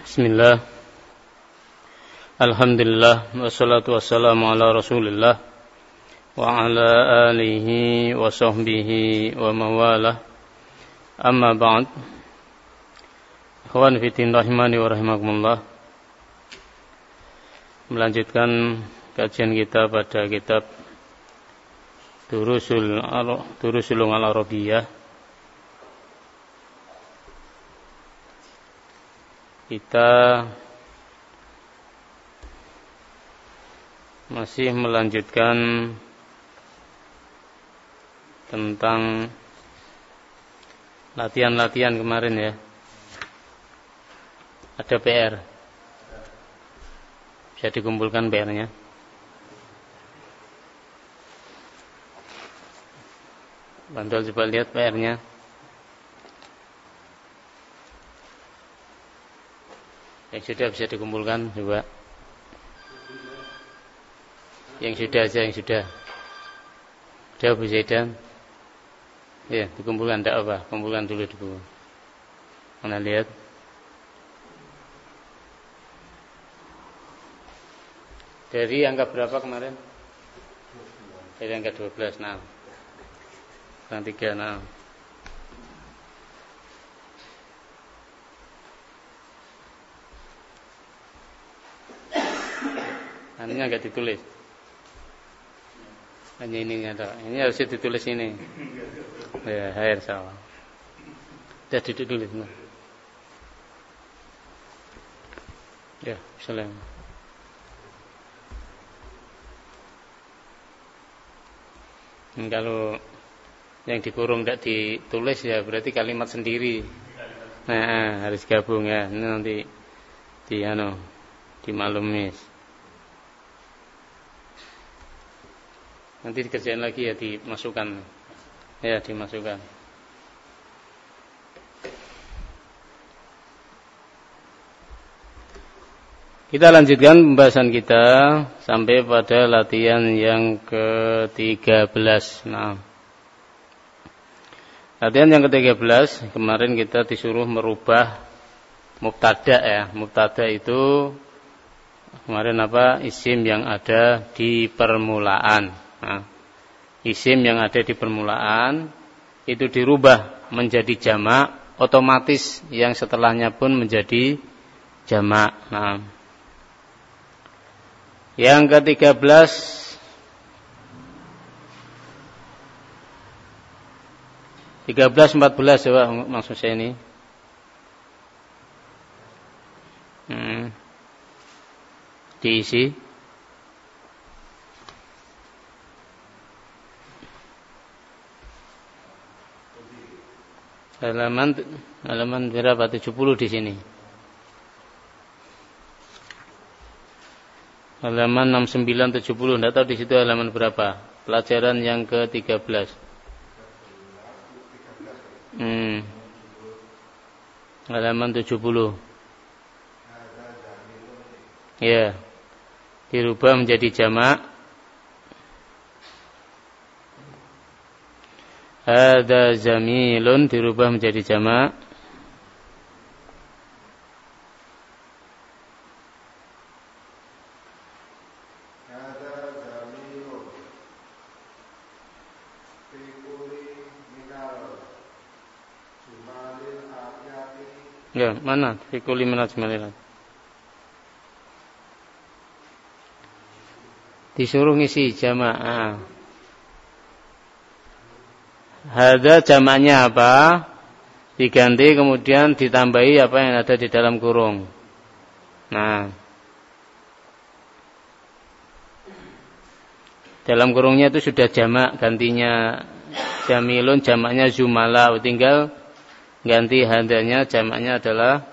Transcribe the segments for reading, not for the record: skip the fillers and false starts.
Bismillah. Alhamdulillah wassalatu wassalamu ala Rasulillah wa ala alihi wa sahbihi wa mawalah. Amma ba'd. Ikhwan fillah rahimani wa rahimakumullah. Melanjutkan kajian kita pada kitab Durusul Al-Arabiyyah. Kita masih melanjutkan tentang latihan-latihan kemarin ya. Ada PR. Bisa dikumpulkan PR-nya. Bantu coba lihat PR-nya. Yang sudah bisa dikumpulkan coba. Yang sudah aja, yang sudah. Sudah Bu Zaidan. Ya, dikumpulkan tidak apa, kumpulkan dulu di buku. Mana lihat. Dari angka berapa kemarin? Dari angka 12, nah. Kurang 3, nah. Hanya enggak ditulis. Hanya ininya toh. Ini harus ditulis ini. Ya, air salah. Sudah ditulis. Nah. Ya, salam. Kalau yang dikurung tidak ditulis ya berarti kalimat sendiri. Nah, harus gabung ya. Ini nanti dimaklumi. Nanti dikerjain lagi ya, dimasukkan. Ya, dimasukkan. Kita lanjutkan pembahasan kita sampai pada latihan yang ke-13. Nah. Latihan yang ke-13, kemarin kita disuruh merubah mubtada ya. Mubtada itu kemarin apa? Isim yang ada di permulaan. Nah, isim yang ada di permulaan itu dirubah menjadi jamak, otomatis yang setelahnya pun menjadi jamak. Nah, yang ke-13 14 coba maksud saya ini. Diisi. Halaman berapa? 70 di sini. Halaman 69 70, enggak tahu di situ halaman berapa. Pelajaran yang ke-13. Halaman 70. Ya. Dirubah menjadi jamak. Ada zamilun dirubah menjadi jamak. Ya, mana? Fikuli minat jumalil. Disuruh ngisi jamak. Hada jamaknya apa? Diganti kemudian ditambahi apa yang ada di dalam kurung. Nah, dalam kurungnya itu sudah jamak, gantinya jamilun, jamaknya zumala. Tinggal ganti hadanya, jamaknya adalah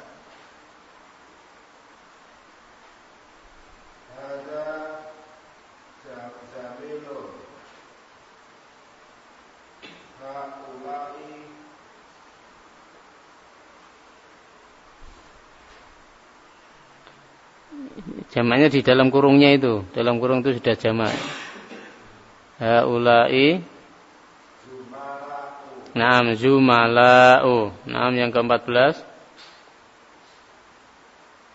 jamaknya di dalam kurungnya itu. Dalam kurung itu sudah jamak. Haulai. Naam zumala'u. Naam yang ke-14.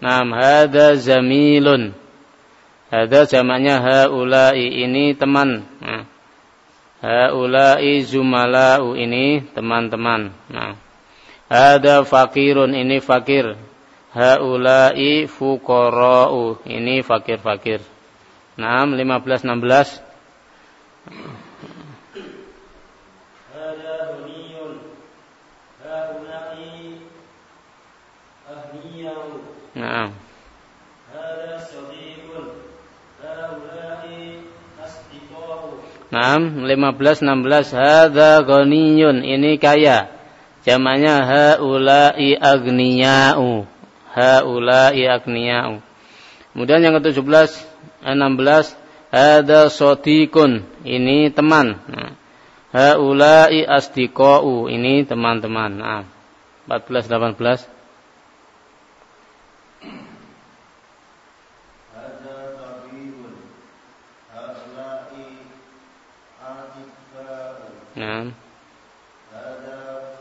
Naam, hada zamilun. Hada jamaknya haula'i, ini teman. Nah, haula'i zumala'u, ini teman-teman. Nah, hada fakirun, ini fakir. Haula'i fuqara'u, ini fakir-fakir. Naam, 15 16. Hada huniyun. Haula'i ahniyau. Naam. Hada sadiqun. Haula'i asdiqau. Naam, 15 16. Hada ghaniyun, ini kaya. Jamaknya haula'i aghniya'u. Haula'i aghniya'u. Kemudian yang ke-17 16. Hada sadiqun, ini teman. Nah, haula'i asdiqau, ini teman-teman. Nah, 14 18. Hada tabibun. Haula'i atibau. Nah, Hada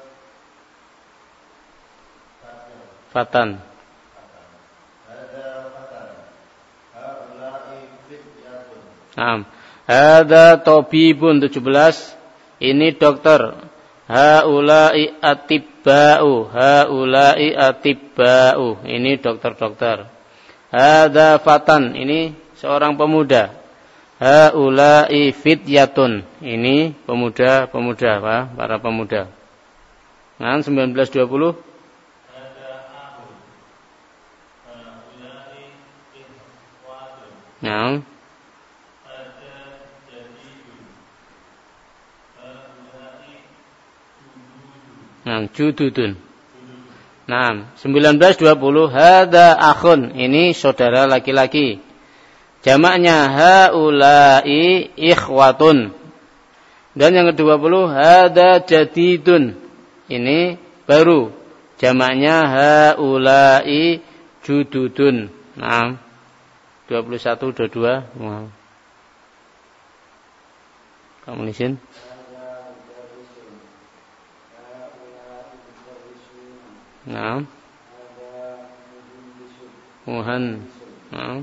fatan. Hada fatan. Haula'i fityatun. Nah, hada tabibun 17. Ini dokter. Haula'i atibba'u. Haula'i atibba'u. Ini dokter-dokter. Hada fatan. Ini seorang pemuda. Haula'i fityatun. Ini pemuda-pemuda, para pemuda. Nah, 19 20. Hada ahun. Haula'i ikhwatun. Nah, Hada jadidun. Haula'i jududun. nah, jududun. Nah, 19 20. Hada akhun. Ini saudara laki-laki. Jamaknya haula'i ikhwatun. Dan yang ke-20, hada jadidun. Ini baru. Jamaknya haula'i jududun. Nah, 21 22. Wow. Kamu lisin? Nah. Muhan. Nah.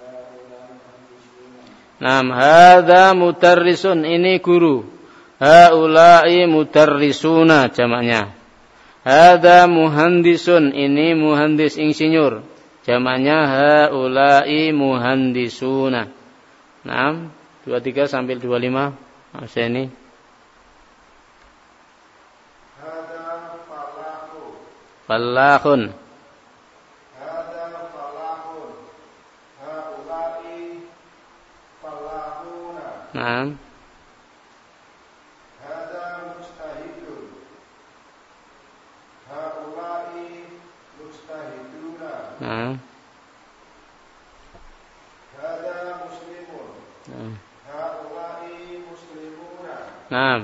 Naam, hadza mutarrisun, ini guru. Haula'i mutarrisuna jamaknya. Hadza muhandisun, ini muhandis insinyur. Jamaknya haula'i muhandisuna. Naam, 23 sampai 25. Masih ini. Hada falahu. Fallahun. Hada falahun. Haula'i falahuna. Naam. Hada mustahidun. Haula'i mustahiduna. Naam. Hada muslimun. Naam. Haula'i muslimuna. Naam.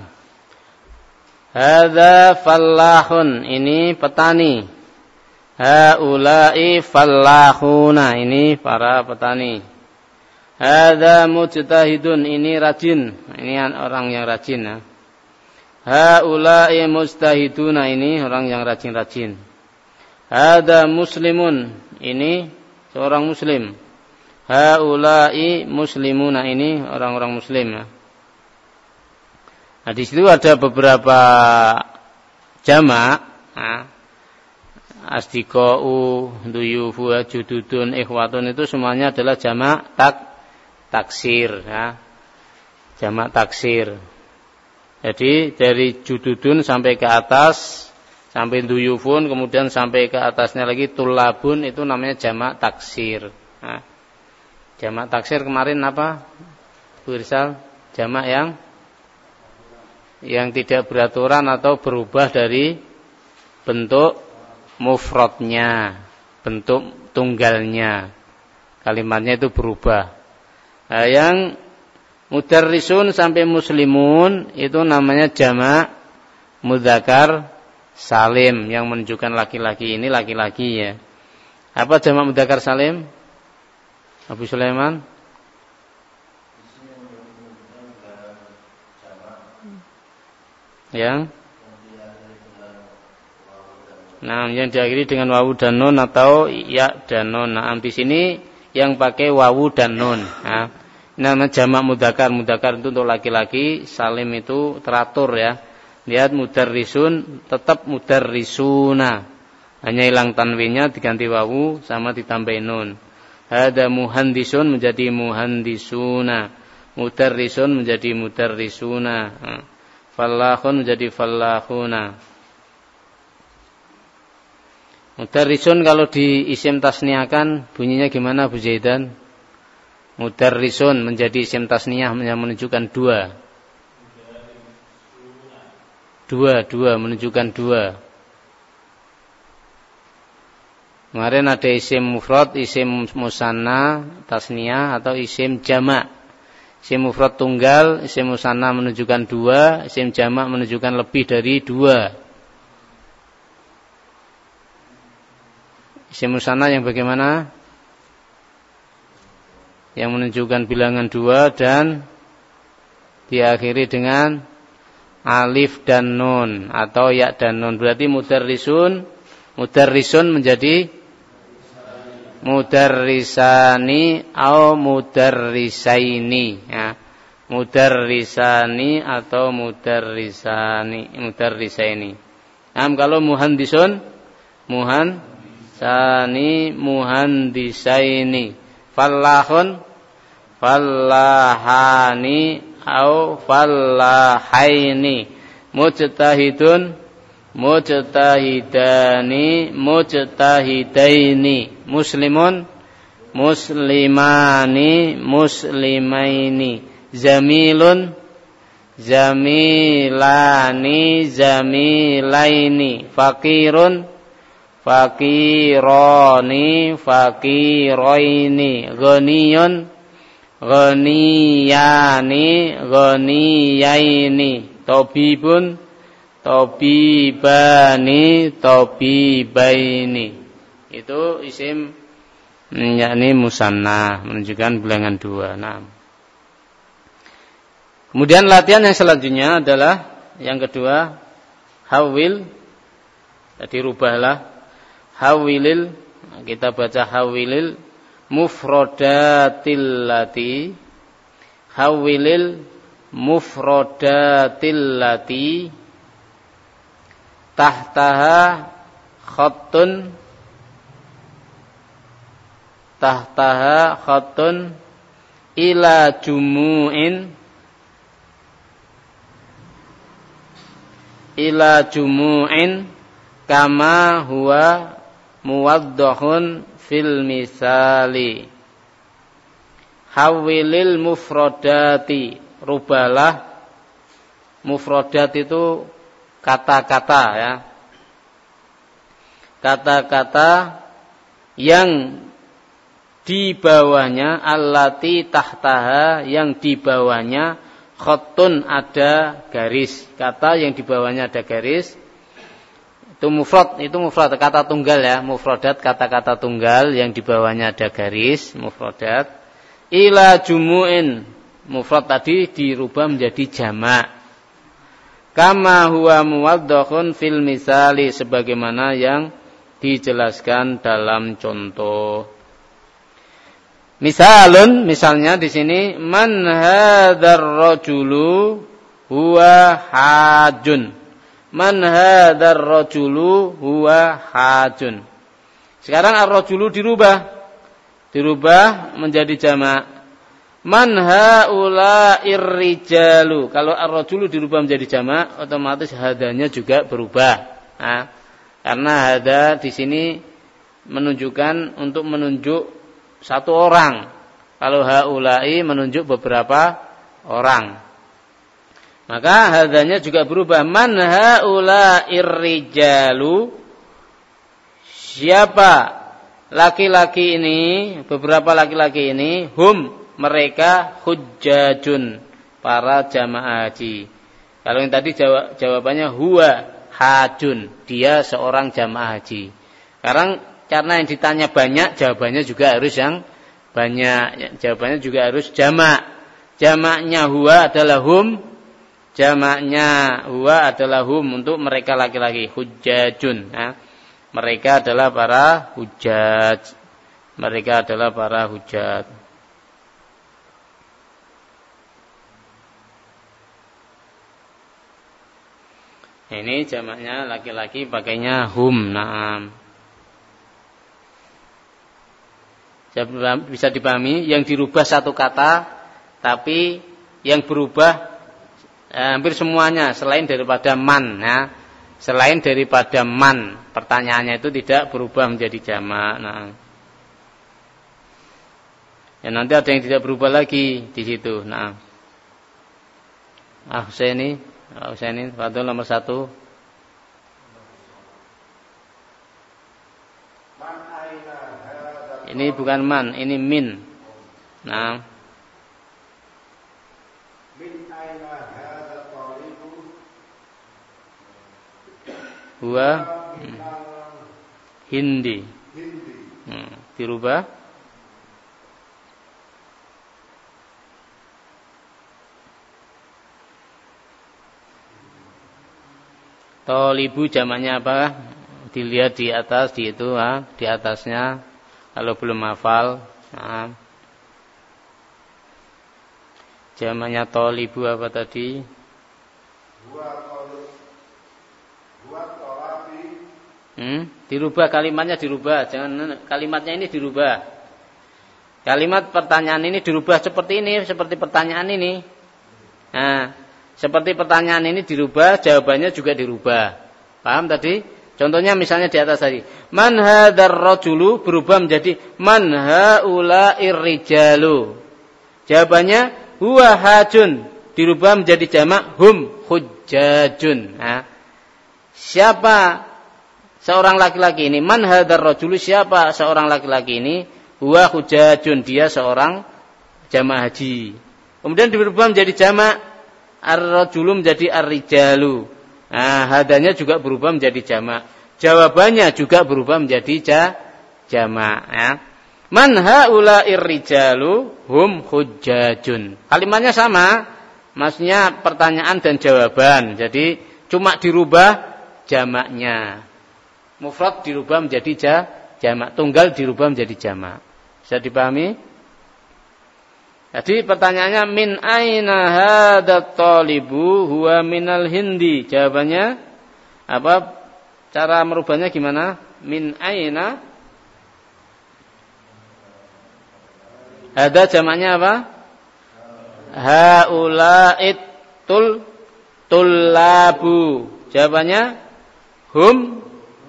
Hadza fallahun, ini petani. Haula'i fallahuna, ini para petani. Hadza mujtahidun, ini rajin. Ini orang yang rajin. Ya. Haula'i mujtahiduna, ini orang yang rajin-rajin. Hadza muslimun, ini seorang muslim. Haula'i muslimuna, ini orang-orang muslim. Ya. Nah, di situ ada beberapa jamak. Nah, asdiqa'u, duyufu, jududun, ikhwatun, itu semuanya adalah jamak taksir. Ya. Jamak taksir. Jadi dari jududun sampai ke atas, sampai duyufun, kemudian sampai ke atasnya lagi tulabun, itu namanya jamak taksir. Nah, jamak taksir kemarin apa? Bu Irsal, jamak yang tidak beraturan atau berubah dari bentuk mufradnya, bentuk tunggalnya. Kalimatnya itu berubah. Nah, yang mudarrisun sampai muslimun itu namanya jamak mudzakkar salim, yang menunjukkan laki-laki, ini laki-laki ya. Apa jamak mudzakkar salim? Abu Sulaiman? Yang Nah, yang diakhiri dengan wawu dan nun atau ya dan nun. Nah, di sini yang pakai wawu dan nun. Nah, nama jamak mudzakkar. Mudzakkar itu untuk laki-laki, salim itu teratur ya. Lihat mudarrisun tetap mudarrisuna. Hanya hilang tanwinnya diganti wawu sama ditambahin nun. Hada muhandisun menjadi muhandisuna. Mudarrisun menjadi mudarrisuna. Fallahun menjadi fallahuna. Mudarrisun kalau di isim tasniahkan bunyinya gimana Bu Zaidan? Mudarrisun menjadi isim tasniah yang menunjukkan dua. Dua menunjukkan dua. Kemarin ada isim mufrad, isim musanna, tasniah atau isim jamak. Isim mufrad tunggal, isim musanna menunjukkan dua, isim jamak menunjukkan lebih dari dua. Isim musanna yang bagaimana? Yang menunjukkan bilangan dua dan diakhiri dengan alif dan nun atau ya dan nun. Berarti mudarrisun menjadi mudarrisani atau mudarrisaini ya. Mudarrisani atau mudarrisaini. Kalau muhandisun muhandisaini. Fallahun fallahani au fallahaini. Mujtahidun mujtahidani mujtahidaini. Muslimun muslimani muslimaini. Zamilun zamilani zamilaini. Fakirun fakironi fakiroini. Ghaniyun ghaniyani ghaniyaini. Tabibun tabibani tabibaini. Itu isim yakni musanna menunjukkan bilangan dua. Nah, kemudian latihan yang selanjutnya adalah yang kedua hawil. Jadi rubahlah hawilil, kita baca hawilil mufradatil lati. Hawilil mufradatil lati tahtaha khattun ila jumu'in kama huwa muwaddahun fil misali. Hawilil mufradati, rubalah mufradat itu kata-kata ya. Kata-kata yang di bawahnya allati tahtaha, yang di bawahnya khattun ada garis. Kata yang di bawahnya ada garis. Itu mufrad kata tunggal ya, mufradat kata-kata tunggal yang di bawahnya ada garis, mufradat. Ila jumu'in, mufrad tadi dirubah menjadi jamak. Kama huwa muwaddahun fil misali, sebagaimana yang dijelaskan dalam contoh. Misalnya di sini man hadzal rajulu huwa hajun. Man hadzal rajulu huwa hajun. Sekarang ar-rajulu dirubah menjadi jamak. Man haula'ir rijalu. Kalau ar-rajulu dirubah menjadi jamak, otomatis hadanya juga berubah. Nah, karena hada di sini menunjukkan untuk menunjuk satu orang. Kalau haula'i menunjuk beberapa orang. Maka hadanya juga berubah. Man haula'ir rijalu. Siapa laki-laki ini, beberapa laki-laki ini, hum, mereka, hujjajun, para jamaah haji. Kalau yang tadi jawabannya huwa hajun, dia seorang jamaah haji. Sekarang karena yang ditanya banyak, jawabannya juga harus yang banyak. Jawabannya juga harus jamak. Jamaknya huwa adalah hum, jamaknya huwa adalah hum untuk mereka laki-laki, hujjajun. Nah, Mereka adalah para hujjaj. Mereka adalah para hujjaj. Ini jamaknya laki-laki pakainya hum. Naam. Bisa dipahami, yang dirubah satu kata, tapi yang berubah hampir semuanya selain daripada man. Ya. Selain daripada man, pertanyaannya itu tidak berubah menjadi jamak. Nah. Ya, nanti ada yang tidak berubah lagi di situ. Nah. Husaini, Fadul nomor 1. Ini bukan man, ini min. Nah. Min aina hadza talibu? Huwa Hindi. Dirubah. Tolibu jamaknya apa? Dilihat di atas, di itu, di atasnya. Kalau belum hafal, jamaknya tolibu apa tadi? Dirubah kalimatnya, dirubah. Jangan kalimatnya ini dirubah. Kalimat pertanyaan ini dirubah seperti ini, seperti pertanyaan ini. Nah, seperti pertanyaan ini dirubah, jawabannya juga dirubah. Paham tadi? Contohnya misalnya di atas tadi. Man hadzal rajulu berubah menjadi man haula'ir rijalu. Jawabannya huwa hajun, dirubah menjadi jamak hum hujjajun. Nah, siapa seorang laki-laki ini? Man hadzal rajulu, siapa seorang laki-laki ini? Huwa hujjajun, dia seorang jamaah haji. Kemudian dirubah menjadi jamak ar-rajulu menjadi ar-rijalu. Nah, hadanya juga berubah menjadi jamak. Jawabannya juga berubah menjadi jamak. Ya. Man haula'ir rijalu hum hujjajun. Kalimatnya sama, maksudnya pertanyaan dan jawaban. Jadi cuma dirubah jamaknya. Mufrad dirubah menjadi jamak, tunggal dirubah menjadi jamak. Bisa dipahami? Jadi pertanyaannya min aina hadat talibu huwa minal Hindi. Jawabannya apa? Cara merubahnya gimana? Min aina. Ada jamaknya apa? Haula'it tullabu. Jawabannya hum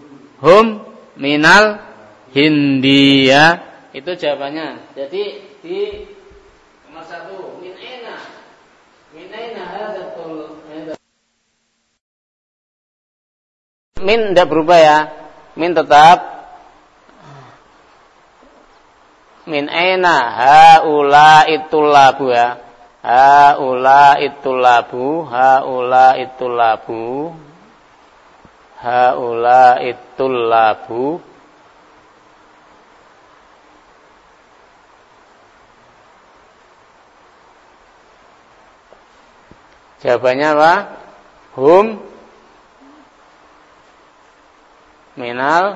minal Hindi, ya. Itu jawabannya. Jadi di nomor 1, min aina hadatul. Min tidak berubah ya. Min tetap. Min aina haulaitul labu ya. Haulaitul labu. Jawabannya apa? Hum minal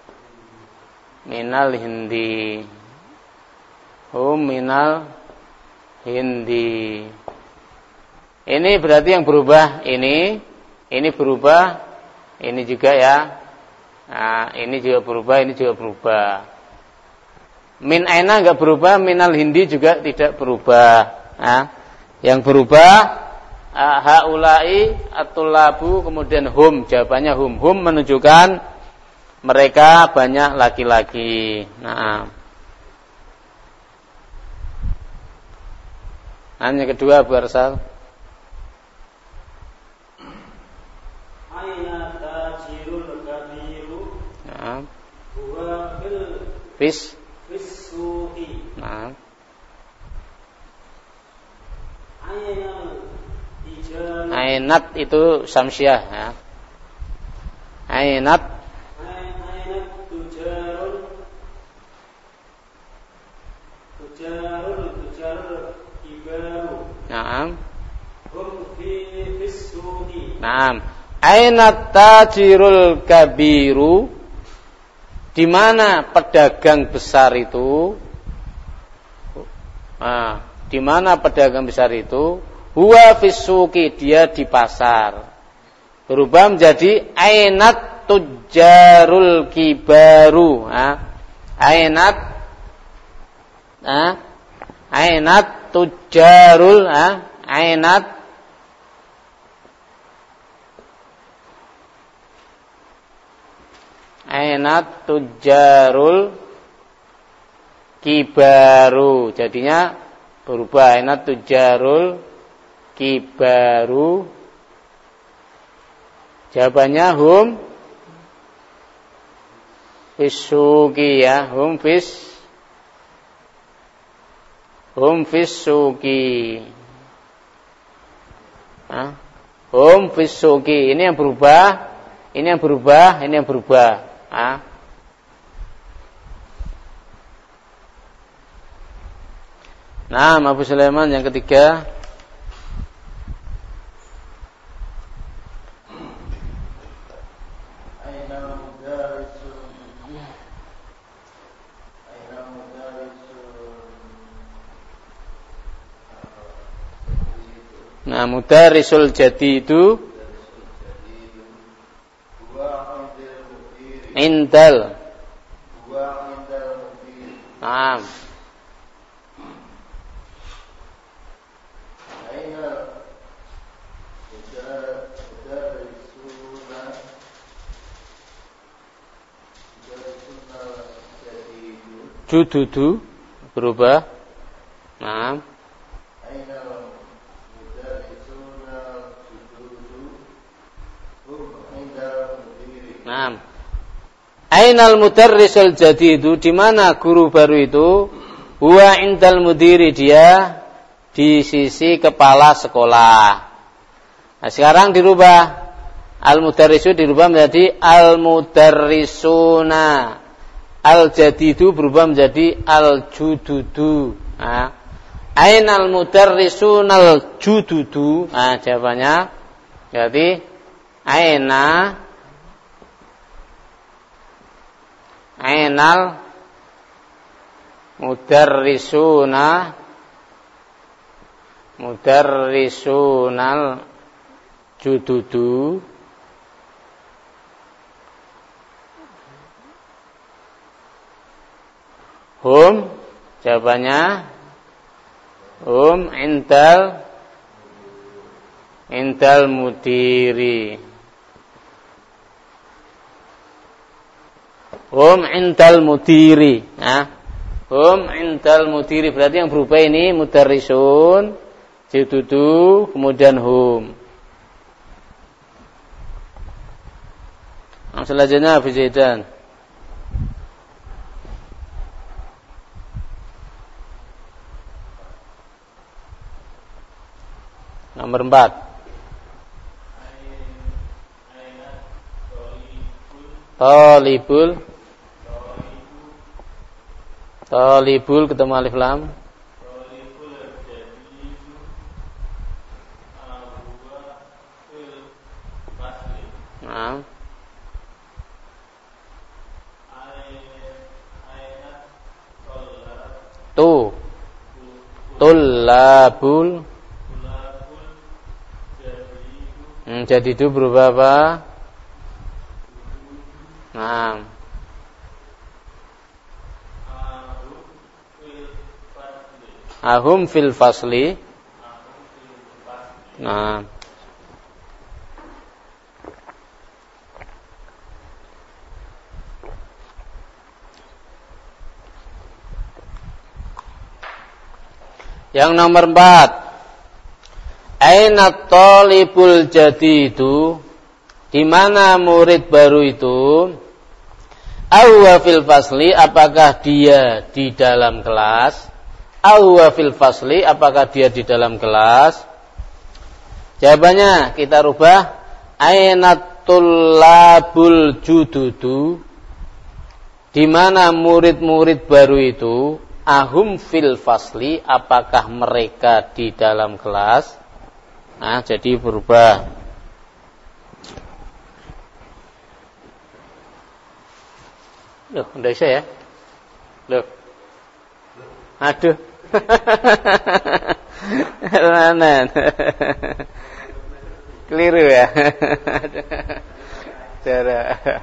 Hindi. Hum minal Hindi. Ini berarti yang berubah ini berubah, ini juga ya. Nah, ini juga berubah, ini juga berubah. Min aina enggak berubah, minal Hindi juga tidak berubah. Nah, yang berubah haulai at-tullabu, kemudian hum, jawabannya hum. Hum menunjukkan mereka banyak laki-laki. Nah, yang kedua Abu Arsal. Aina tajirul kabiru. Nah. Huwa fis su'i. Nah. Ainat itu samsiah ya. Ainat tujarul kibaru. Naam. Naam. Ainat tajirul kabiru. Di mana pedagang besar itu? Nah, di mana pedagang besar itu? Huwa fisuki, dia di pasar. Berubah menjadi ainat tujjarul kibaru. Ainat tujjarul ainat tujjarul kibaru. Jadinya berubah ainat tujjarul kibaru. Jawabannya hum fisuki ya, hum fisuki. Hum fisuki. Ini yang berubah, ini yang berubah, ini yang berubah. Nah, Abu Sulaiman yang ketiga. Nah, mudarrisul jadi itu indal. Naam. Jududu berubah. Naam. Naam. Ainal mudarrisul jadidu, di mana guru baru itu? Huwa indal mudiri, dia di sisi kepala sekolah. Nah, sekarang dirubah. Al mudarrisu dirubah menjadi al mudarrisuna. Al jadidu berubah menjadi al jududu. Nah, ainal mudarrisunal jududu. Nah, jawabannya jadi ainal mudarrisunal jududu. Hum, jawabannya hum indal mudiri. Hum indal mudiri. Nah, hum indal mudiri, berarti yang berubah ini mudarrisun, jududu, kemudian hum. Nah, selanjutnya Abu Zaidan. Nomor 4. Talibul ketemu alif lam. Nah. Tullabul. Jadi itu berubah apa? Nah. Ahum fil fasli. Nah. Yang nomor 4. Aina talibul jadidu, di mana murid baru itu? Awwa fil fasli, apakah dia di dalam kelas? Awwa fil fasli, apakah dia di dalam kelas? Jawabannya kita rubah. Aina tullabul jududu, di mana murid-murid baru itu? Ahum fil fasli, apakah mereka di dalam kelas? Nah, jadi berubah. Loh, enggak bisa ya? Loh. Aduh. Mana? Keliru ya. Cara.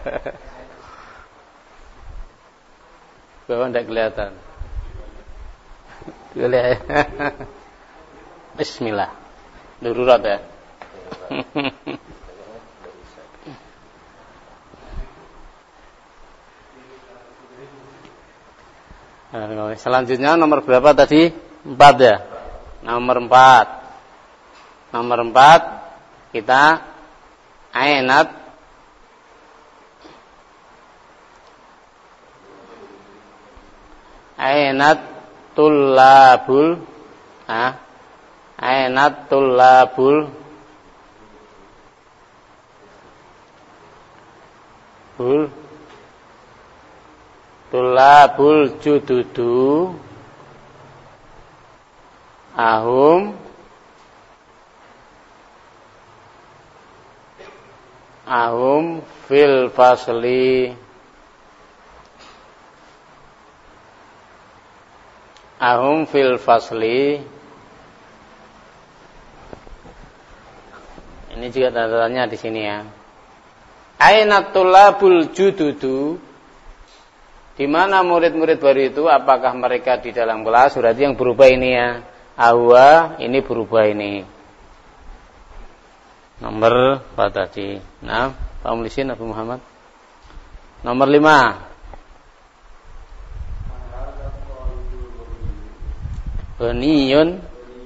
Bawah enggak kelihatan. Boleh. Bismillah. Darurat ya. Selanjutnya nomor berapa tadi? 4 ya. Nomor 4. Nomor 4 kita ainat tullabul ainat tullabul tullabul jududu ahum fil fasli ini juga tanda-tandanya di sini ya. Aina tullabul jududu, di mana murid-murid baru itu, apakah mereka di dalam kelas? Berarti yang berubah ini ya. Ahwa ini berubah ini. Nomor apa tadi? Nah, Pak Mulisin Abu Muhammad. Nomor 5. Ghaniyun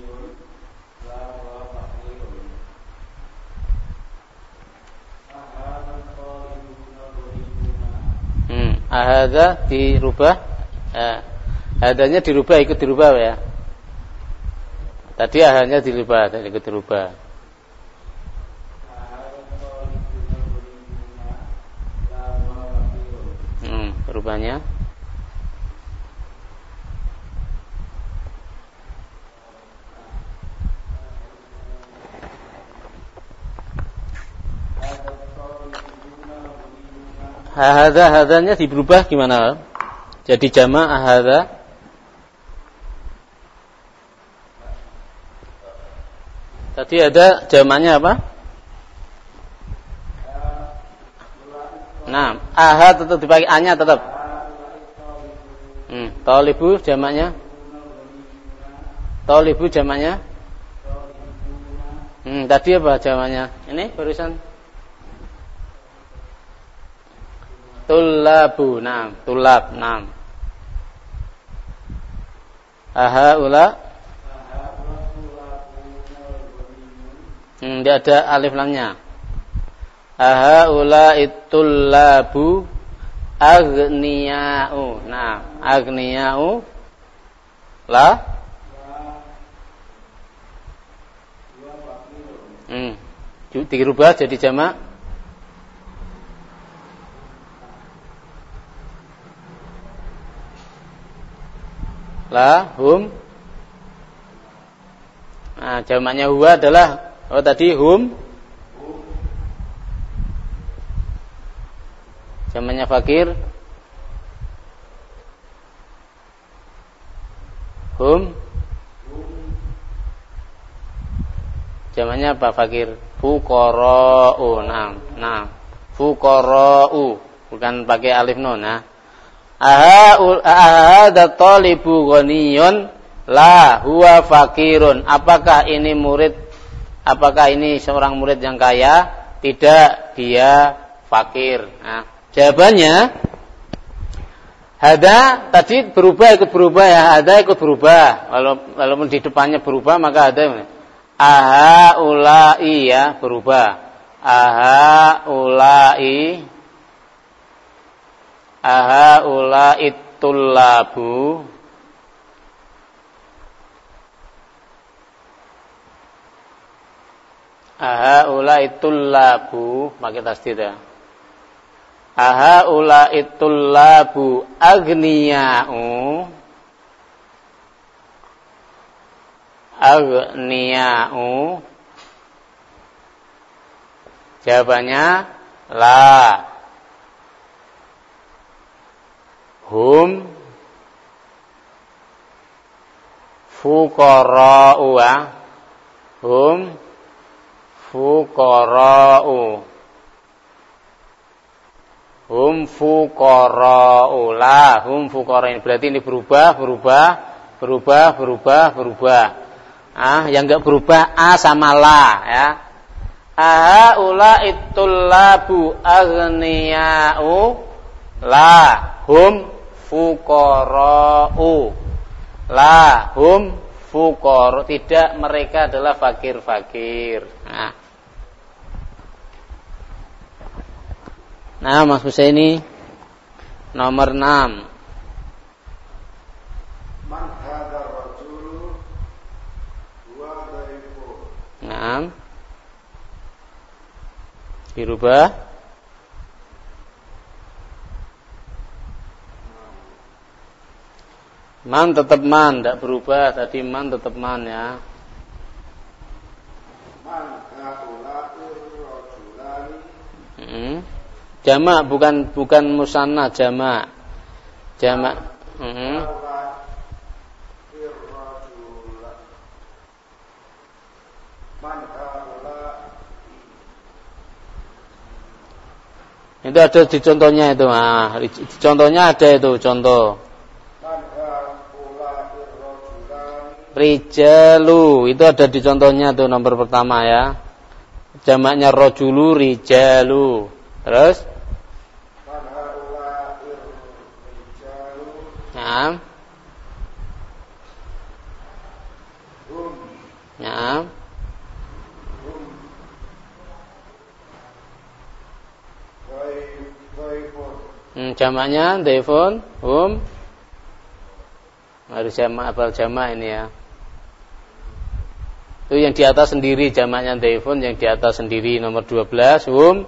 ahadza dirubah. Hadanya dirubah, ikut dirubah ya. Tadi ahadnya dirubah, ikut dirubah. Perubahannya hadanya diberubah gimana? Jadi jama' ahadza. Tadi ada jamaknya apa? Nah, ahad tetap dipakai a-nya tetap. Talibu jamaknya? Talibu jamaknya? Tadi apa jamaknya? Ini barusan tullabu, nah, tulab, nah. Ahaula. Dia ada alif lamnya. Ahaula itullabu aghniya'u. Nah, aghniya'u la dirubah jadi jamak lahum. Nah, jamaknya huwa adalah tadi hum. Jamaknya fakir hum. Jamaknya apa fakir? Fuqara'u. Nah, fuqara'u bukan pakai alif nun. Nah, ahadza talibu ghaniyun la huwa fakirun. Apakah ini seorang murid yang kaya? Tidak, dia fakir. Nah, jawabannya hada tadi berubah, ikut berubah ya. Hada ikut berubah. Walaupun di depannya berubah maka hada ahaulai ya berubah. Ahaulai tullabu pakai tasdid ya. Ahaulai tullabu aghniya'u. Jawabannya la. hum fuqara'u hum fuqara'u hum fuqara'u la hum fuqara'in. Berarti ini berubah. Yang enggak berubah a sama la ya. Ahaula itullabu aghniya'u la hum fuqara'u. La hum fuqara, tidak, mereka adalah fakir-fakir. Nah, Mas Husaini nomor 6. Man hadzal rajul wa dhaifu. Nah. Dirubah. Man tetap man, tidak berubah. Tadi man tetap man ya. Man haula'i rajulani. Jamak bukan musanna, jamak. Itu ada di contohnya itu. Contohnya ada itu contoh. Rijalu itu ada di contohnya tuh nomor pertama ya. Jamaknya rajulu rijalu. Terus? Naam. Naam. Jamaknya daifun, harus jamak apal jamak ini ya. Itu yang di atas sendiri jamaknya daifun, yang di atas sendiri nomor 12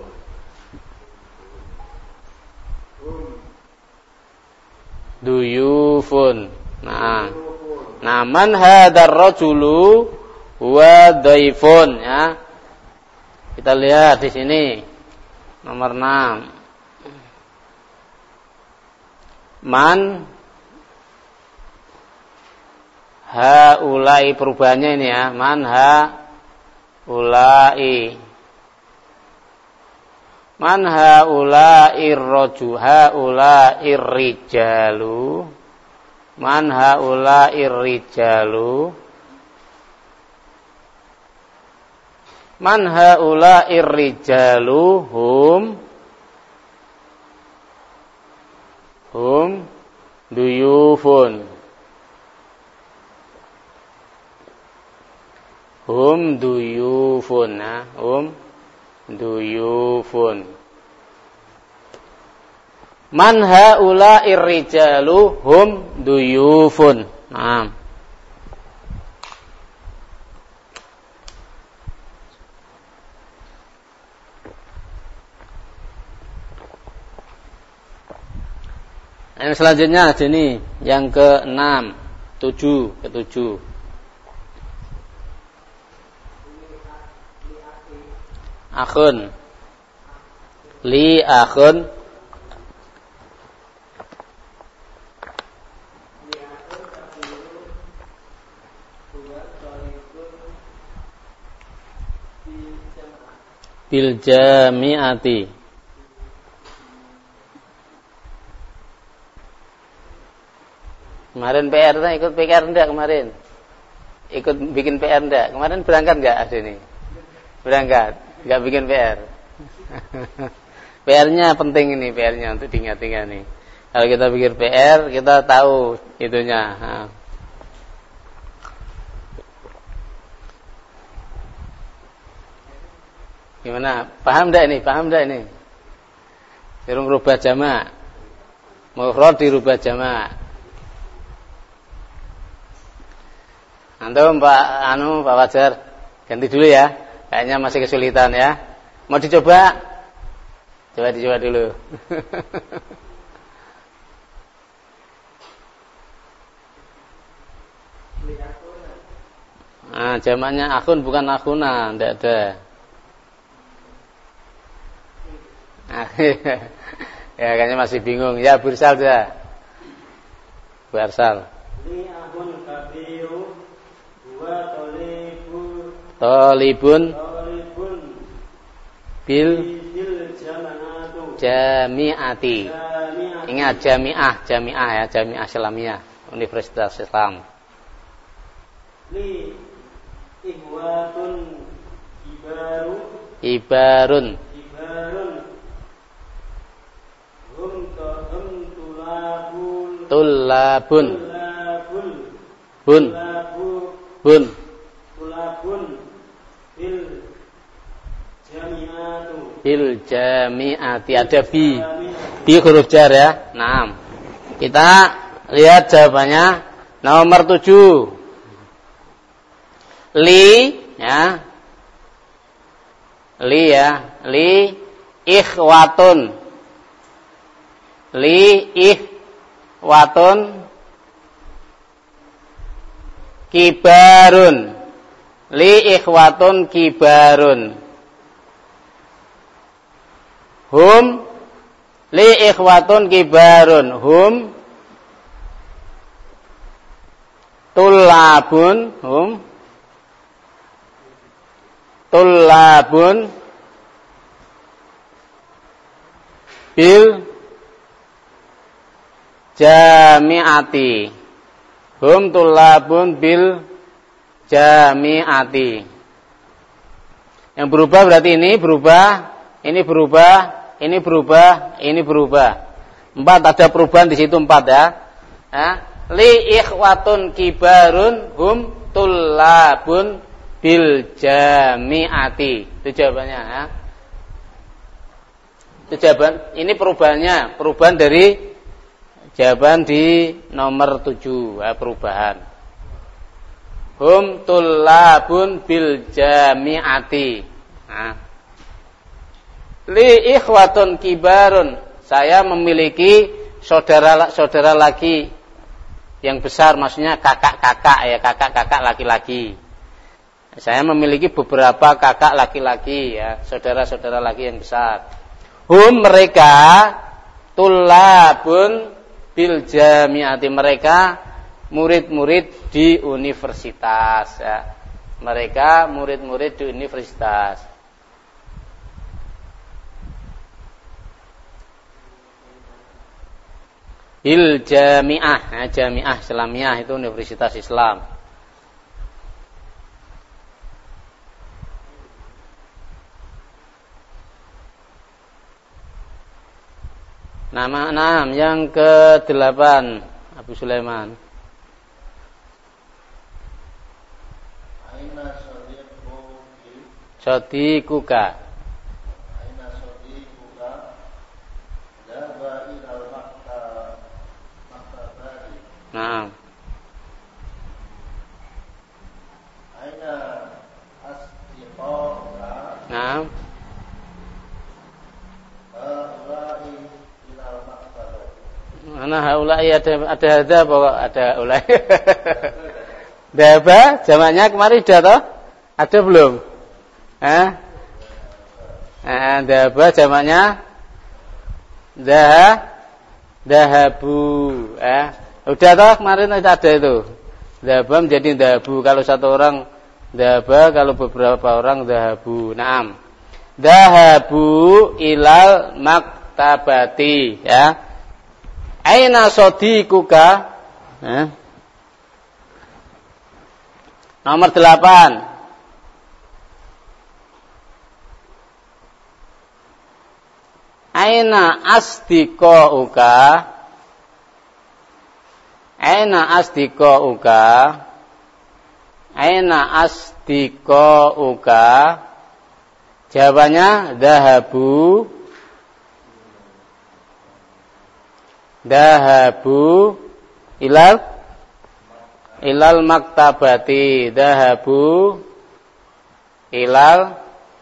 duyufun. Nah, man hadzal rajulu huwa daifun ya. Kita lihat di sini nomor 6. Man haulai, perubahannya ini ya. Man haulai. Man haulai rajul, haulai rijalu. Man haulai rijalu. Man haulai rijalu hum duyufun. Hum duyufun. Duyufun. Man haula'ir rijalu hum duyufun. Naam. Yang selanjutnya sini yang ke-6, 7. Akhun. Li akhun. Bil jami'ati. Kemarin PR ikut PR enggak kemarin? Ikut bikin PR enggak? Kemarin berangkat enggak sini? Berangkat, enggak bikin PR. PR-nya penting ini, PR-nya untuk diingat-ingat nih. Kalau kita bikin PR, kita tahu itunya. Gimana? Paham enggak ini? Suruh rubah jamak. Mufrad dirubah jamak. Antum Pak Fajar, ganti dulu ya. Kayaknya masih kesulitan ya. Mau dicoba? Dicoba dulu. Nah, jamaknya akun bukan akuna, enggak ada. Ya, kayaknya masih bingung. Ya, Bursal sudah. Bu Arsal. Li ahun kabiru huwa Talibun bil jami'ati. Ingat jami'ah ya, jami'ah Islamiyah, Universitas Islam. Li ihwatun ibarun hum tulabun bil jami'ati, ada bi huruf jar ya. Naam. Kita lihat jawabannya nomor 7. Li ikhwatun kibarun hum tullabun bil jami'ati. Hum tullabun bil jami'ati. Yang berubah berarti ini berubah. 4 ada perubahan di situ 4 ya. Li ikhwatun kibarun hum tullabun bil jami'ati. Itu jawabannya ya. Itu jawaban. Ini perubahan dari jawaban di nomor 7 ya, perubahan. Hum tullabun bil jami'ati. Li ikhwatun kibarun, saya memiliki saudara laki yang besar, maksudnya kakak laki-laki. Saya memiliki beberapa kakak laki-laki ya, saudara laki yang besar. Hum mereka tullabun bil jami'ati, mereka murid-murid di universitas ya. Mereka murid-murid di universitas. Bil jami'ah, jami'ah Islamiyah itu Universitas Islam. Nama 6 yang ke-8 Abu Sulaiman. Aina Sadiquka. Aina sadiquka dhaba ilal maktabati. Naam. Aina asdiqauka. Naam. Haulai ilal maktabati. Mana haulai ada pokok ada haulai. Dhaba jamaknya kemarin sudah toh? Ada belum? Dhaba jamaknya dahabu. Udah toh kemarin ada itu. Dhaba menjadi dahabu. Kalau satu orang dhaba, kalau beberapa orang dahabu. Naam. Dahabu ilal maktabati ya. Aina sadiquka? Nomor 8. Aina asdiqauka? Aina asdiqauka? Aina asdiqauka? Jawabannya dahabu. Dahabu ilal maktabati. Dahabu ilal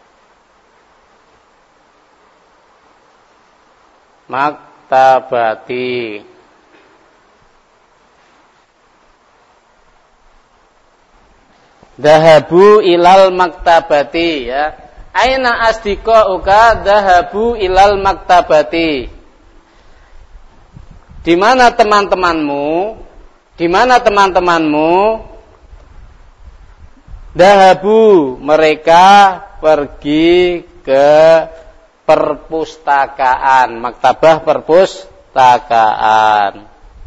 maktabati. Dahabu ilal maktabati ya. Aina asdiqauka? Dahabu ilal maktabati. Di mana teman-temanmu? Di mana teman-temanmu? Dahabu, mereka pergi ke perpustakaan, maktabah perpustakaan.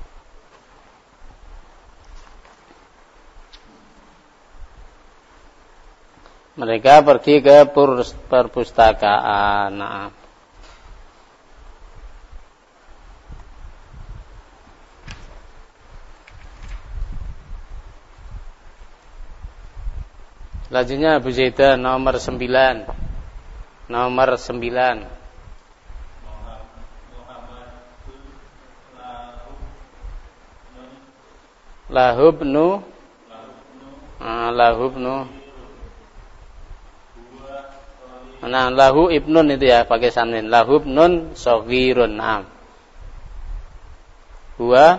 Mereka pergi ke perpustakaan. Nah. Selanjutnya Abu Zaidah nomor 9. Nomor 9. Lahubnu. Nah, lahu ibnun itu ya, pakai samnin. Lahubnun shaghirun. Nah. Huwa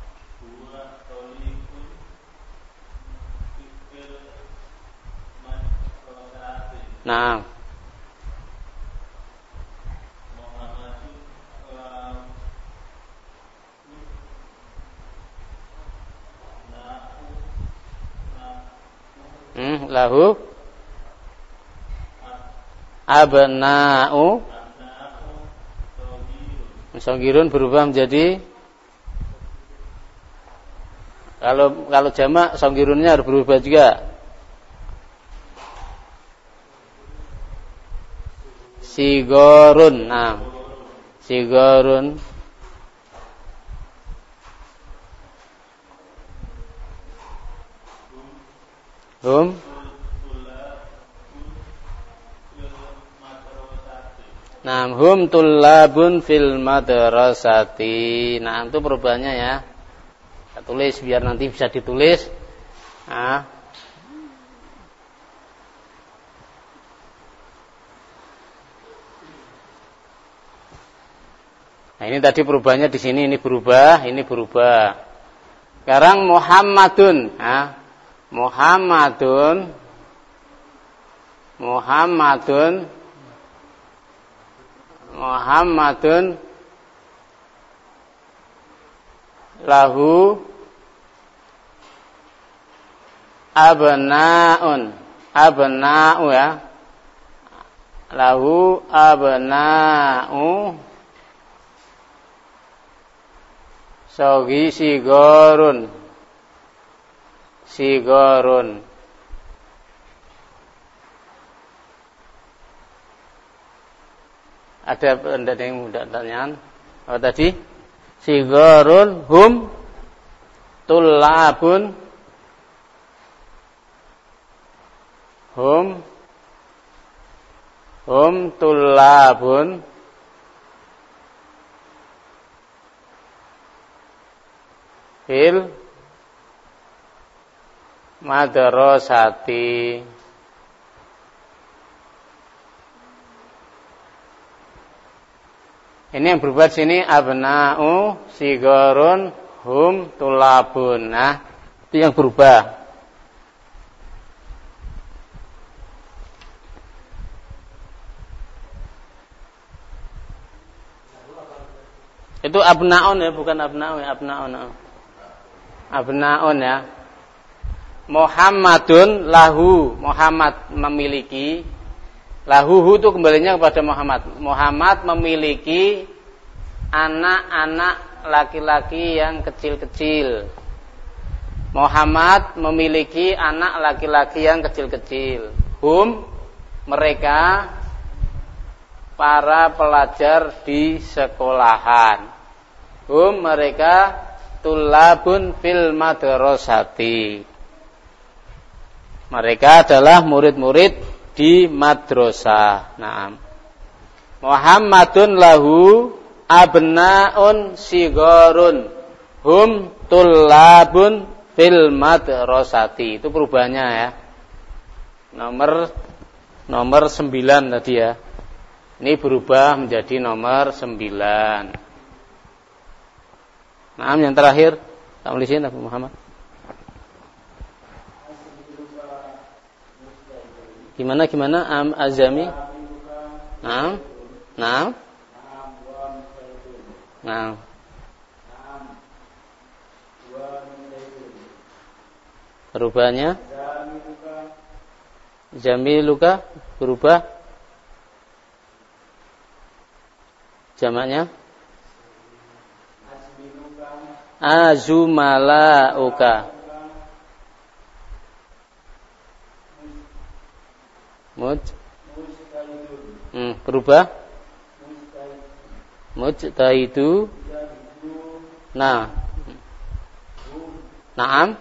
Nah. Lahu abna'u shaghirun berubah menjadi kalau jamak shaghirunnya harus berubah juga. Sigorun. Nah, sigorun. Hum tullabun fil madrasati. Nah, itu perubahannya ya. Kita tulis biar nanti bisa ditulis. Nah, ini tadi perubahannya di sini, ini berubah, ini berubah. Sekarang Muhammadun. Nah, Muhammadun lahu abna'u ya. Lahu abna'u sigorun. Ada yang mudah pertanyaan? Apa tadi? Sigorun hum tullabun fil madrasati. Ini yang berubah sini abna'u sigorun hum tulabun. Nah, itu yang berubah. Itu abna'un ya, bukan abna'u ya, abna'un ya. Muhammadun lahu, Muhammad memiliki. Lahuhu itu kembalinya kepada Muhammad. Muhammad memiliki anak-anak laki-laki yang kecil-kecil. Muhammad memiliki anak laki-laki yang kecil-kecil. Mereka para pelajar di sekolahan. Mereka tulabun fil madrasati. Mereka adalah murid-murid di madrasah. Naam. Muhammadun lahu abna'un sigorun hum tullabun fil madrasati. Itu perubahannya ya. Nomor 9 tadi ya. Ini berubah menjadi nomor 9. Naam, yang terakhir. Kamu di sini Abu Muhammad. Gimana Azami? Naam. Perubahannya jamiluka berubah. Jamaknya azumalauka. Berubah. Mujtahidu. Nah. Naam.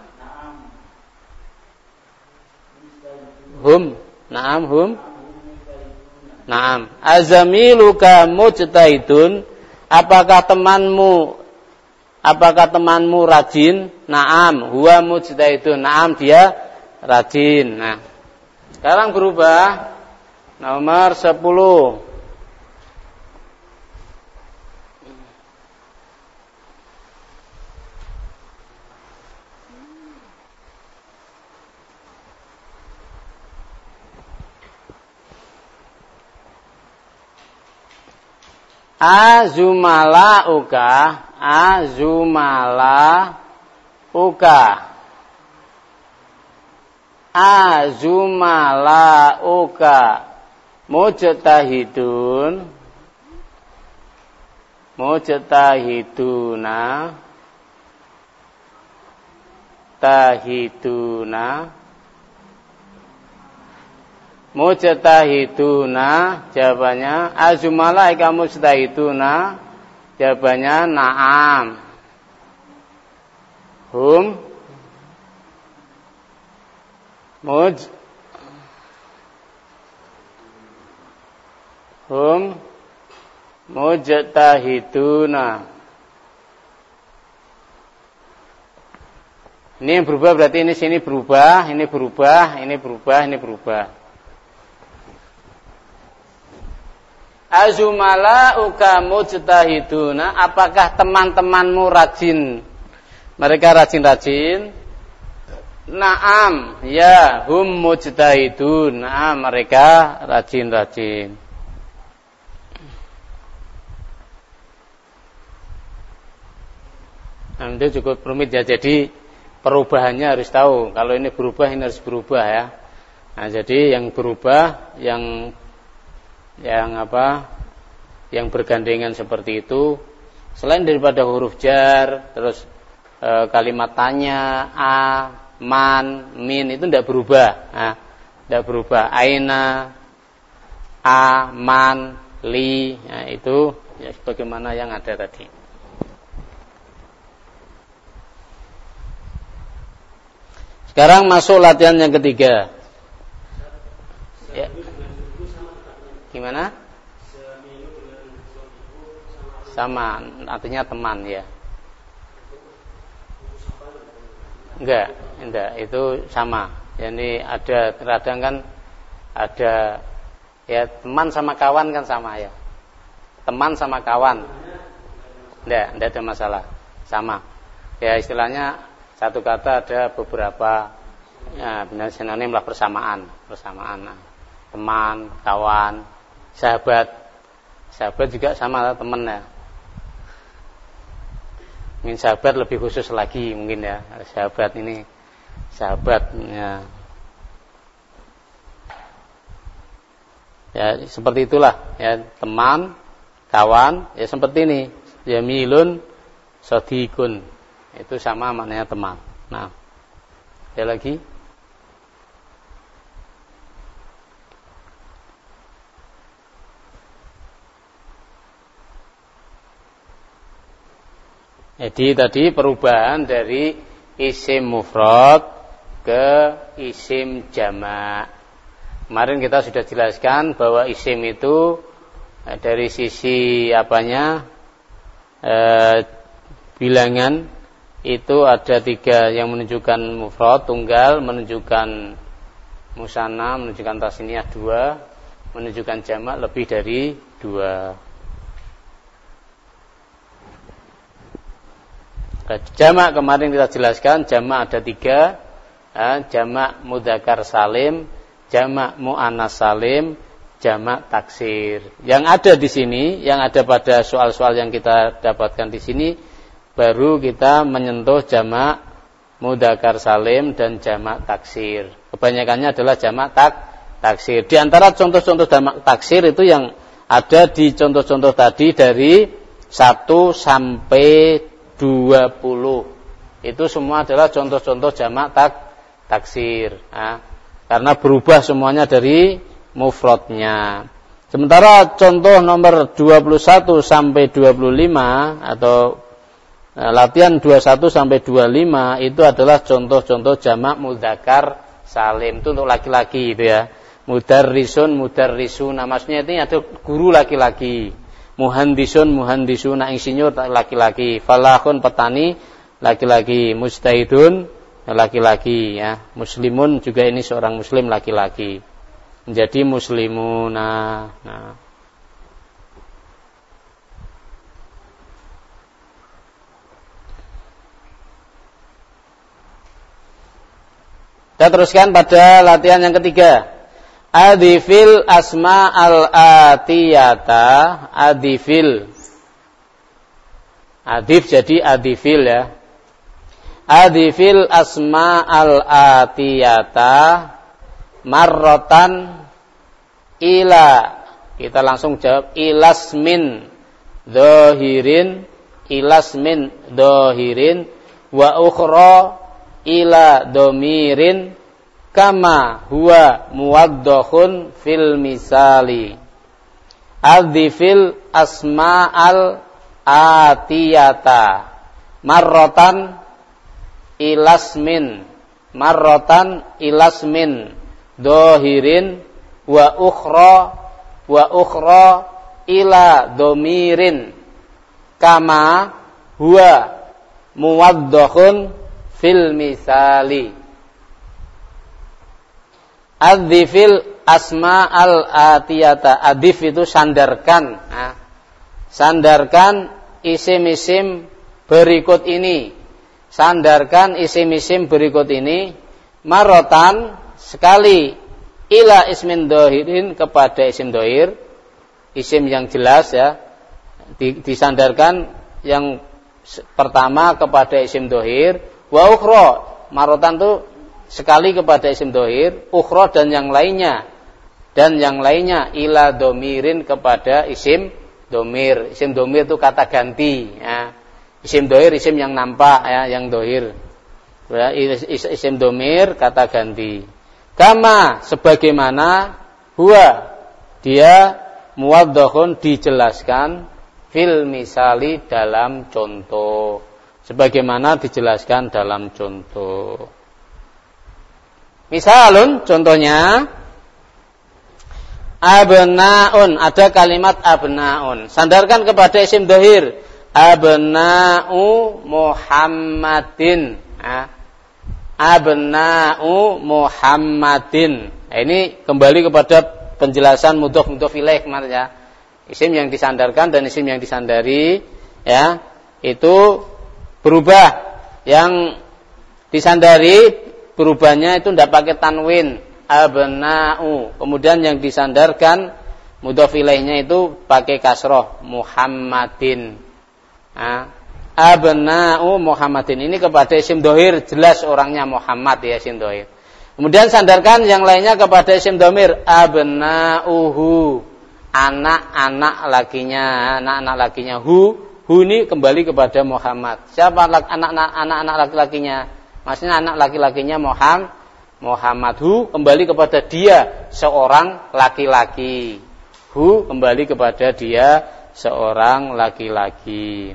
Hum. Naam hum. Naam. Azamiluka mujtahidun. Apakah temanmu rajin? Naam, huwa mujtahidun. Naam, dia rajin. Nah, sekarang berubah. Nomor 10. Azumalauka mujtahiduna mujtahiduna jawabannya azumalaika mujtahiduna jawabannya na'am. Hum mujtahiduna. Ini yang berubah berarti ini sini berubah, ini berubah, ini berubah, ini berubah. Azumalauka mujtahiduna, apakah teman-temanmu rajin? Mereka rajin-rajin. Naam, ya hum mujtahidun. Naam, mereka rajin-rajin. Nah, itu cukup rumit ya. Jadi perubahannya harus tahu. Kalau ini berubah, ini harus berubah ya. Nah, jadi yang berubah, yang bergandengan seperti itu, selain daripada huruf jar, terus kalimat tanya, a, man, min itu tidak berubah. Nah, tidak berubah. Aina, a, man, li, nah, itu ya sebagaimana yang ada tadi. Sekarang masuk latihan yang ketiga. Ya. Gimana? Sama, artinya teman ya. Enggak, itu sama. Jadi ada terkadang kan ada ya teman sama kawan kan sama ya. Teman sama kawan. Enggak ada masalah. Sama. Ya istilahnya satu kata ada beberapa ya benar sinonim lah persamaan. Nah, teman, kawan, sahabat juga sama teman ya. Mungkin sahabat lebih khusus lagi mungkin ya. Sahabat ini ya. Ya seperti itulah ya, teman, kawan ya seperti ini. Jamilun, sadiqun. Itu sama maknanya teman. Nah, ada lagi? Jadi tadi perubahan dari isim mufrad ke isim jamak. Kemarin kita sudah jelaskan bahwa isim itu dari sisi bilangan itu ada 3 yang menunjukkan mufrad, tunggal, menunjukkan musanna, menunjukkan tasniyah 2, menunjukkan jamak lebih dari 2. Jamak kemarin kita jelaskan, jamak ada 3, jamak mudzakkar salim, jamak muannas salim, jamak taksir. Yang ada di sini, yang ada pada soal-soal yang kita dapatkan di sini, baru kita menyentuh jamak mudzakkar salim, dan jamak taksir. Kebanyakannya adalah jamak taksir. Di antara contoh-contoh jamak taksir itu yang ada di contoh-contoh tadi dari 1 sampai 20. Itu semua adalah contoh-contoh jamak taksir. Nah, karena berubah semuanya dari mufradnya. Sementara contoh nomor 21 sampai 25 atau latihan 21 sampai 25 itu adalah contoh-contoh jamak mudzakkar salim. Itu untuk laki-laki itu ya. Mudarrisun, mudarrisuna. Maksudnya itu ada guru laki-laki. Muhandisun, muhandisuna, insinyur laki-laki. Falahun, petani laki-laki. Mujtahidun laki-laki ya. Muslimun juga ini seorang muslim laki-laki. Menjadi muslimuna. Nah. Kita teruskan pada latihan yang ketiga. Adifil asma al-atiyata. Adifil. Adif jadi adifil ya. Adifil asma al-atiyata marrotan ila. Kita langsung jawab ilasmin dhahirin. Ilasmin dhahirin. Wa ukhra ila domirin kama huwa muwaddohun fil misali. Adzifil asma'al atiyata marrotan ilasmin dohirin wa ukhra ila domirin kama huwa muwaddohun fil misali. Adzifil asma al-atiyata. Adif itu sandarkan. Nah, sandarkan isim-isim berikut ini. Sandarkan isim-isim berikut ini. Marotan sekali. Ila ismin dohirin kepada isim dohir. Isim yang jelas ya. Disandarkan yang pertama kepada isim dohir. Wa ukhra, marotan itu sekali kepada isim dohir, ukhra dan yang lainnya ila domirin kepada isim domir. Isim domir itu kata ganti ya. Isim dohir isim yang nampak ya, yang dohir ya, isim domir kata ganti. Kama sebagaimana huwa dia muwaddohun dijelaskan fil misali dalam contoh. Sebagaimana dijelaskan dalam contoh. Misalun, contohnya abnaun, ada kalimat abnaun. Sandarkan kepada isim dohir. Abna'u Muhammadin. Abna'u Muhammadin. Nah, ini kembali kepada penjelasan mudhof ilaih kemarin ya. Isim yang disandarkan dan isim yang disandari ya, itu berubah. Yang disandari berubahnya itu tidak pakai tanwin, abna'u. Kemudian yang disandarkan mudhof ilaihnya itu pakai kasroh, Muhammadin. Nah, abna'u Muhammadin ini kepada isim dohir, jelas orangnya Muhammad ya, isim dohir. Kemudian sandarkan yang lainnya kepada isim domir, abna'uhu, anak-anak lakinya, anak-anak lakinya. Hu ini kembali kepada Muhammad. Siapa anak-anak laki-lakinya? Maksudnya anak laki-lakinya Muhammad. Hu kembali kepada dia, seorang laki-laki. Hu kembali kepada dia, seorang laki-laki.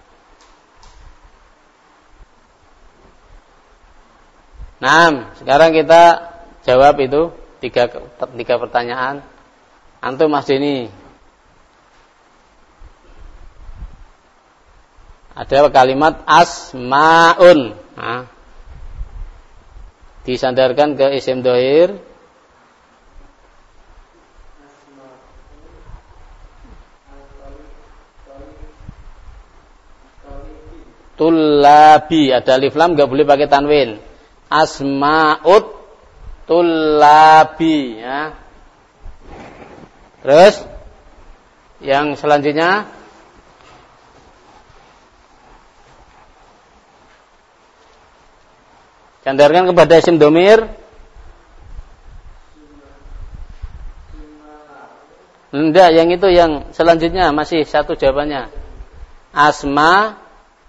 Nah, sekarang kita jawab itu tiga pertanyaan. Antum Mas Deni. Ada kalimat asmaun. Nah, disandarkan ke isim dohir. Tullabi, ada alif lam, nggak boleh pakai tanwin. Asmaut tullabi ya. Terus yang selanjutnya Sandarkan kepada isim domir. Enggak, yang itu yang selanjutnya masih satu jawabannya. Asma.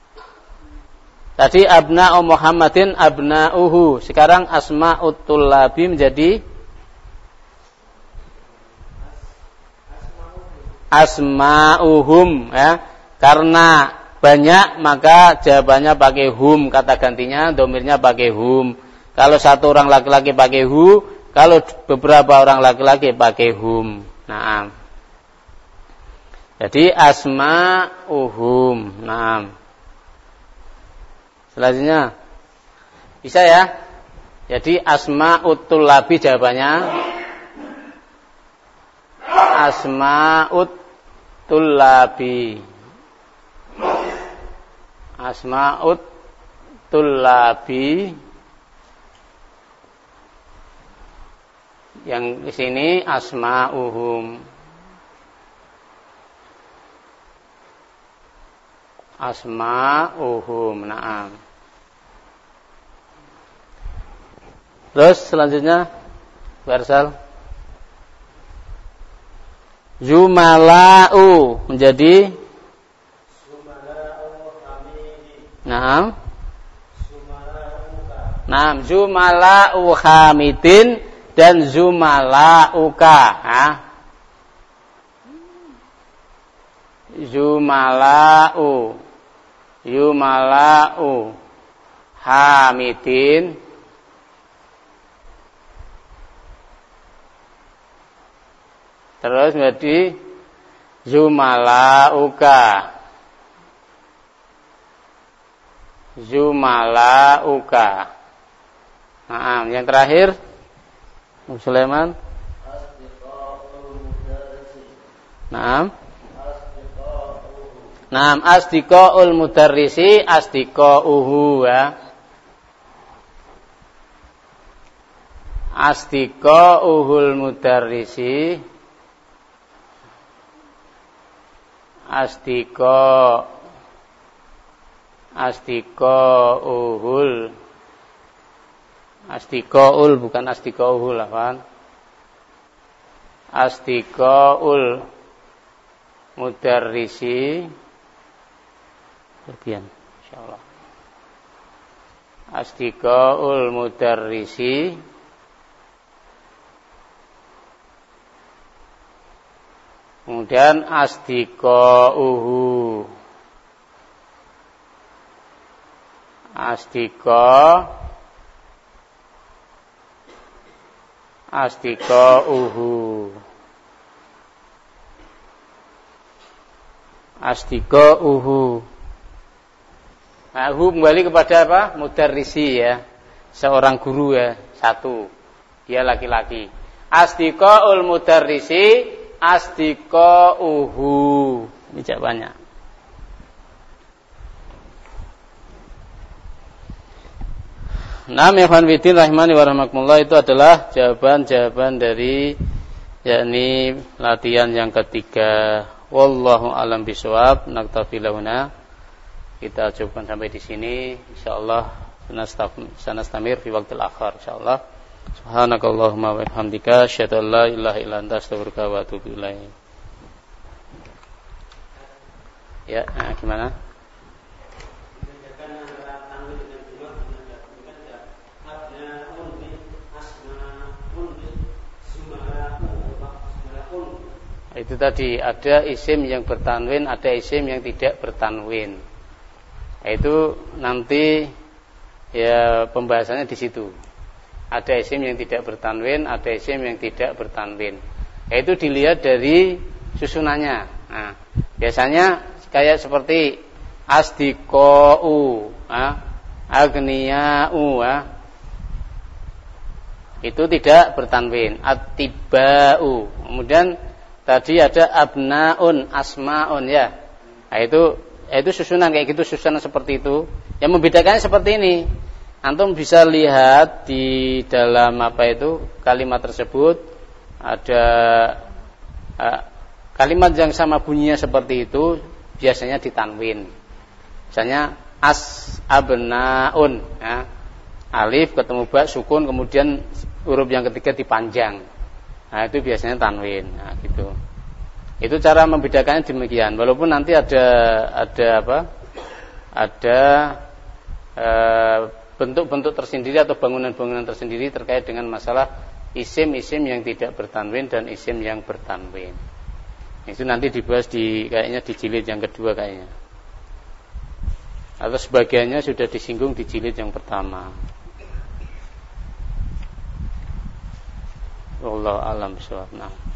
Tadi abna'u Muhammadin abna'uhu. Sekarang asma'ut tullabi menjadi asma'uhum, ya. Karena banyak maka jawabannya pakai hum, kata gantinya domirnya pakai hum. Kalau satu orang laki-laki pakai hu, kalau beberapa orang laki-laki pakai hum. Naam. Jadi asma'uhum. Naam. Selanjutnya bisa ya. Jadi asma'ut tullabi jawabannya asma'ut tullabi. Asma'ut tullabi. Yang di sini asma'uhum. Asma'uhum. Naam. Terus selanjutnya Barsal. Zumala'u menjadi Naam. Naam, zumala'u hamidin dan zumala'uka. Zumala'u hamidin terus menjadi zumala'uka. Nah, yang terakhir Sulaiman. Naam. Naam, asdiqaul mudarrisi asdiqauhu, ya. Asdiqauhul mudarrisi asdiqaul bukan asdiqauhul, kan? Asdiqaul mudarrisi Kemudian insyaallah asdiqaul mudarrisi kemudian asdiqauhu asdiqauhu. Nah, hu kembali kepada apa? Mudarrisi, ya. Seorang guru, ya, satu. Dia laki-laki. Asdiqaul mudarrisi asdiqauhu. Ini jawabannya. Naam, ikhwan fillah rahimani wa rahmakumullah, itu adalah jawaban-jawaban dari yakni latihan yang ketiga. Wallahu alam bisawab. Naktafi lahuna. Kita cukupkan sampai di sini. Insyaallah sanastamir fi waqtil akhar insyaallah. Subhanakallahumma wa bihamdika asyhadu an la ilaha illa anta astaghfiruka wa atubu ilaik. Ya, gimana? Itu tadi ada isim yang bertanwin, ada isim yang tidak bertanwin. Itu nanti ya pembahasannya di situ. Ada isim yang tidak bertanwin, ada isim yang tidak bertanwin. Itu dilihat dari susunannya. Nah, biasanya kayak seperti asdiqau, agniyau, itu tidak bertanwin. Attibau. Kemudian tadi ada abnaun, asmaun, ya. Nah, itu susunan kayak gitu, susunan seperti itu. Yang membedakannya seperti ini. Antum bisa lihat di dalam kalimat tersebut ada kalimat yang sama bunyinya seperti itu biasanya ditanwin. Misalnya abnaun, ya. alif ketemu ba sukun kemudian huruf yang ketiga dipanjang. Nah, itu biasanya tanwin. Nah, gitu. Itu cara membedakannya demikian. Walaupun nanti ada bentuk-bentuk tersendiri atau bangunan-bangunan tersendiri terkait dengan masalah isim-isim yang tidak bertanwin dan isim yang bertanwin. Itu nanti dibahas kayaknya di jilid yang kedua kayaknya. Atau sebagiannya sudah disinggung di jilid yang pertama. Wallahu a'lam bishawab. Nah.